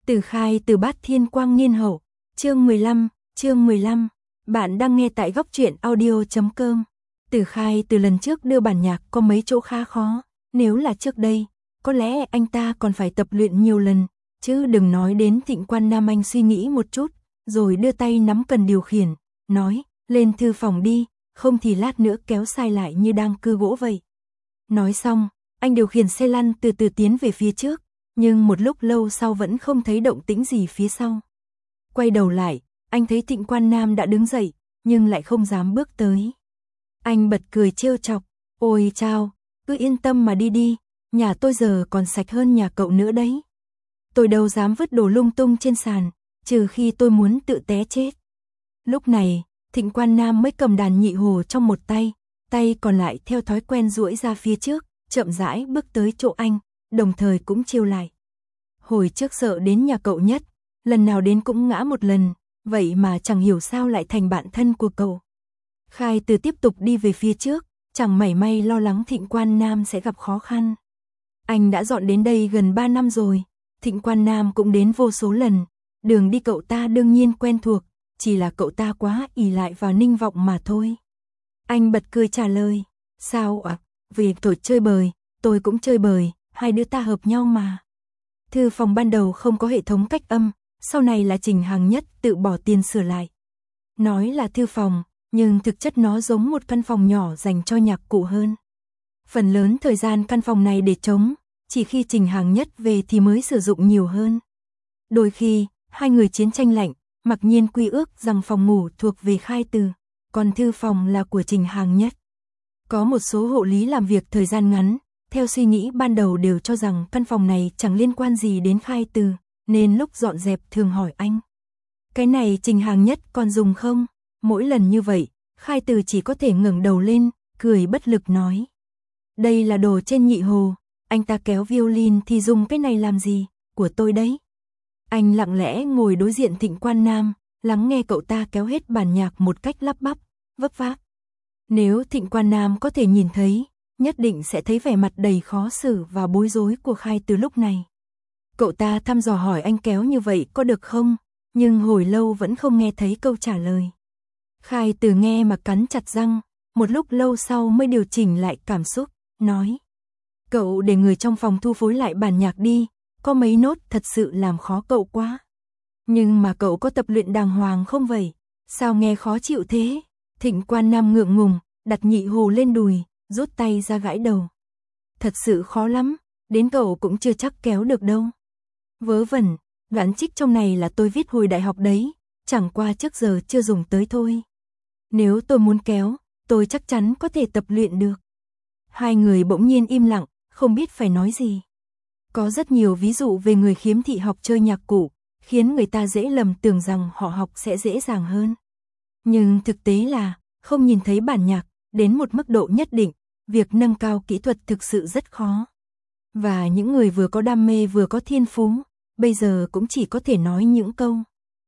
Từ Khai từ Bát Thiên Quang Niên Hậu, chương 15, bạn đang nghe tại góc truyện audio.com. Từ Khai từ lần trước đưa bản nhạc có mấy chỗ khá khó, nếu là trước đây, có lẽ anh ta còn phải tập luyện nhiều lần, chứ đừng nói đến Thịnh Quan Nam. Anh suy nghĩ một chút, rồi đưa tay nắm cần điều khiển, nói, lên thư phòng đi, không thì lát nữa kéo sai lại như đang cưa gỗ vậy. Nói xong, anh điều khiển xe lăn từ từ tiến về phía trước, nhưng một lúc lâu sau vẫn không thấy động tĩnh gì phía sau. Quay đầu lại, anh thấy Thịnh Quan Nam đã đứng dậy, nhưng lại không dám bước tới. Anh bật cười trêu chọc, ôi chao, cứ yên tâm mà đi đi, nhà tôi giờ còn sạch hơn nhà cậu nữa đấy. Tôi đâu dám vứt đồ lung tung trên sàn, trừ khi tôi muốn tự té chết. Lúc này, Thịnh Quan Nam mới cầm đàn nhị hồ trong một tay, tay còn lại theo thói quen duỗi ra phía trước, chậm rãi bước tới chỗ anh, đồng thời cũng trêu lại. Hồi trước sợ đến nhà cậu nhất, lần nào đến cũng ngã một lần, vậy mà chẳng hiểu sao lại thành bạn thân của cậu. Khai Từ tiếp tục đi về phía trước, chẳng mảy may lo lắng Thịnh Quan Nam sẽ gặp khó khăn. Anh đã dọn đến đây gần 3 năm rồi, Thịnh Quan Nam cũng đến vô số lần, đường đi cậu ta đương nhiên quen thuộc, chỉ là cậu ta quá ỷ lại vào Ninh Vọng mà thôi. Anh bật cười trả lời, sao ạ, vì tôi chơi bời, tôi cũng chơi bời, hai đứa ta hợp nhau mà. Thư phòng ban đầu không có hệ thống cách âm, sau này là Trình Hàng Nhất tự bỏ tiền sửa lại. Nói là thư phòng, nhưng thực chất nó giống một căn phòng nhỏ dành cho nhạc cụ hơn. Phần lớn thời gian căn phòng này để trống, chỉ khi Trình Hàng Nhất về thì mới sử dụng nhiều hơn. Đôi khi, hai người chiến tranh lạnh, mặc nhiên quy ước rằng phòng ngủ thuộc về Khai Từ, còn thư phòng là của Trình Hàng Nhất. Có một số hộ lý làm việc thời gian ngắn, theo suy nghĩ ban đầu đều cho rằng căn phòng này chẳng liên quan gì đến Khai Từ, nên lúc dọn dẹp thường hỏi anh. Cái này Trình Hàng Nhất còn dùng không? Mỗi lần như vậy, Khai Từ chỉ có thể ngẩng đầu lên, cười bất lực nói. Đây là đồ trên nhị hồ, anh ta kéo violin thì dùng cái này làm gì, của tôi đấy. Anh lặng lẽ ngồi đối diện Thịnh Quan Nam, lắng nghe cậu ta kéo hết bản nhạc một cách lắp bắp, vấp váp. Nếu Thịnh Quan Nam có thể nhìn thấy, nhất định sẽ thấy vẻ mặt đầy khó xử và bối rối của Khai Từ lúc này. Cậu ta thăm dò hỏi anh kéo như vậy có được không, nhưng hồi lâu vẫn không nghe thấy câu trả lời. Khai Từ nghe mà cắn chặt răng, một lúc lâu sau mới điều chỉnh lại cảm xúc, nói. Cậu để người trong phòng thu phối lại bản nhạc đi, có mấy nốt thật sự làm khó cậu quá. Nhưng mà cậu có tập luyện đàng hoàng không vậy? Sao nghe khó chịu thế? Thịnh Quan Nam ngượng ngùng, đặt nhị hồ lên đùi, rút tay ra gãi đầu. Thật sự khó lắm, đến cậu cũng chưa chắc kéo được đâu. Vớ vẩn, đoạn trích trong này là tôi viết hồi đại học đấy, chẳng qua trước giờ chưa dùng tới thôi. Nếu tôi muốn kéo, tôi chắc chắn có thể tập luyện được. Hai người bỗng nhiên im lặng, không biết phải nói gì. Có rất nhiều ví dụ về người khiếm thị học chơi nhạc cụ, khiến người ta dễ lầm tưởng rằng họ học sẽ dễ dàng hơn. Nhưng thực tế là, không nhìn thấy bản nhạc, đến một mức độ nhất định, việc nâng cao kỹ thuật thực sự rất khó. Và những người vừa có đam mê vừa có thiên phú, bây giờ cũng chỉ có thể nói những câu.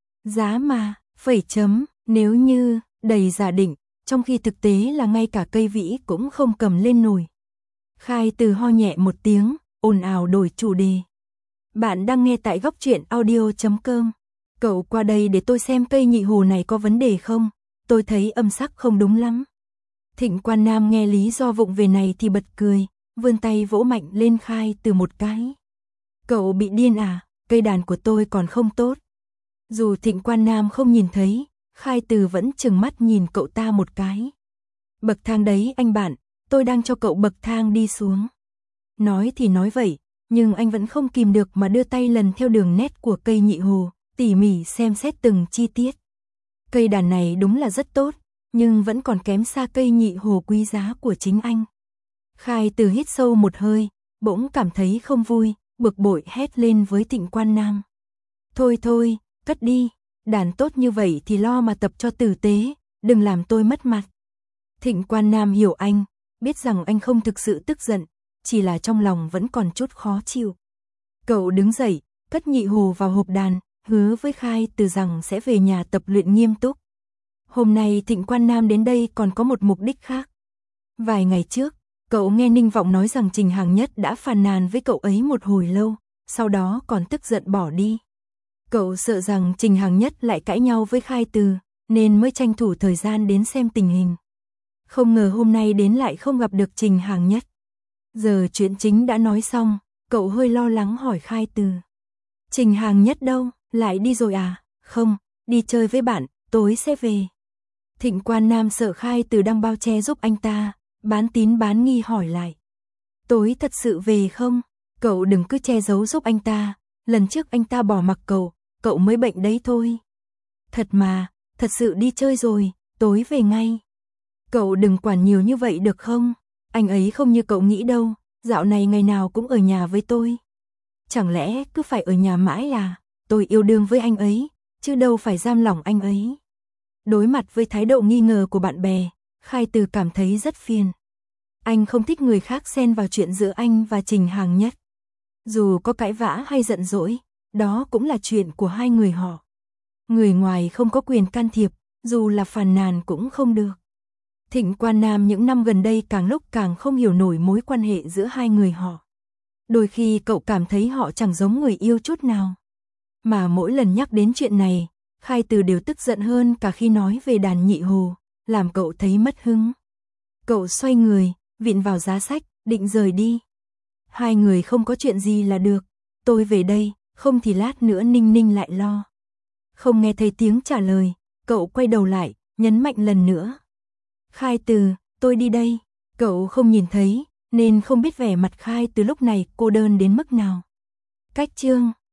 Giá mà, phẩy chấm, nếu như, đầy giả định, trong khi thực tế là ngay cả cây vĩ cũng không cầm lên nổi. Khai Từ ho nhẹ một tiếng, ồn ào đổi chủ đề. Bạn đang nghe tại góc truyện audio.com. Cậu qua đây để tôi xem cây nhị hồ này có vấn đề không, tôi thấy âm sắc không đúng lắm. Thịnh Quan Nam nghe lý do vụng về này thì bật cười, vươn tay vỗ mạnh lên Khai Từ một cái. Cậu bị điên à, cây đàn của tôi còn không tốt. Dù Thịnh Quan Nam không nhìn thấy, Khai Từ vẫn trừng mắt nhìn cậu ta một cái. Bậc thang đấy anh bạn, tôi đang cho cậu bậc thang đi xuống. Nói thì nói vậy, nhưng anh vẫn không kìm được mà đưa tay lần theo đường nét của cây nhị hồ, tỉ mỉ xem xét từng chi tiết. Cây đàn này đúng là rất tốt, nhưng vẫn còn kém xa cây nhị hồ quý giá của chính anh. Khai Từ hít sâu một hơi, bỗng cảm thấy không vui, bực bội hét lên với Thịnh Quan Nam. Thôi thôi, cất đi, đàn tốt như vậy thì lo mà tập cho tử tế, đừng làm tôi mất mặt. Thịnh Quan Nam hiểu anh, biết rằng anh không thực sự tức giận, chỉ là trong lòng vẫn còn chút khó chịu. Cậu đứng dậy, cất nhị hồ vào hộp đàn, hứa với Khai Từ rằng sẽ về nhà tập luyện nghiêm túc. Hôm nay Thịnh Quan Nam đến đây còn có một mục đích khác. Vài ngày trước, cậu nghe Ninh Vọng nói rằng Trình Hàng Nhất đã phàn nàn với cậu ấy một hồi lâu, sau đó còn tức giận bỏ đi. Cậu sợ rằng Trình Hàng Nhất lại cãi nhau với Khai Từ, nên mới tranh thủ thời gian đến xem tình hình. Không ngờ hôm nay đến lại không gặp được Trình Hàng Nhất. Giờ chuyện chính đã nói xong, cậu hơi lo lắng hỏi Khai Từ. Trình Hàng Nhất đâu, lại đi rồi à? Không, đi chơi với bạn, tối sẽ về. Thịnh Quan Nam sợ Khai Từ đang bao che giúp anh ta, bán tín bán nghi hỏi lại. Tối thật sự về không? Cậu đừng cứ che giấu giúp anh ta, lần trước anh ta bỏ mặc cậu mới bệnh đấy thôi. Thật mà, thật sự đi chơi rồi, tối về ngay. Cậu đừng quản nhiều như vậy được không? Anh ấy không như cậu nghĩ đâu, dạo này ngày nào cũng ở nhà với tôi. Chẳng lẽ cứ phải ở nhà mãi à? Tôi yêu đương với anh ấy, chứ đâu phải giam lỏng anh ấy. Đối mặt với thái độ nghi ngờ của bạn bè, Khai Từ cảm thấy rất phiền. Anh không thích người khác xen vào chuyện giữa anh và Trình Hàng Nhất. Dù có cãi vã hay giận dỗi, đó cũng là chuyện của hai người họ. Người ngoài không có quyền can thiệp, dù là phàn nàn cũng không được. Thịnh Quan Nam những năm gần đây càng lúc càng không hiểu nổi mối quan hệ giữa hai người họ. Đôi khi cậu cảm thấy họ chẳng giống người yêu chút nào. Mà mỗi lần nhắc đến chuyện này, Khai Từ đều tức giận hơn cả khi nói về đàn nhị hồ, làm cậu thấy mất hứng. Cậu xoay người, vịn vào giá sách, định rời đi. Hai người không có chuyện gì là được, tôi về đây, không thì lát nữa Ninh Ninh lại lo. Không nghe thấy tiếng trả lời, cậu quay đầu lại, nhấn mạnh lần nữa. Khai Từ, tôi đi đây. Cậu không nhìn thấy, nên không biết vẻ mặt Khai Từ lúc này cô đơn đến mức nào. Cách chương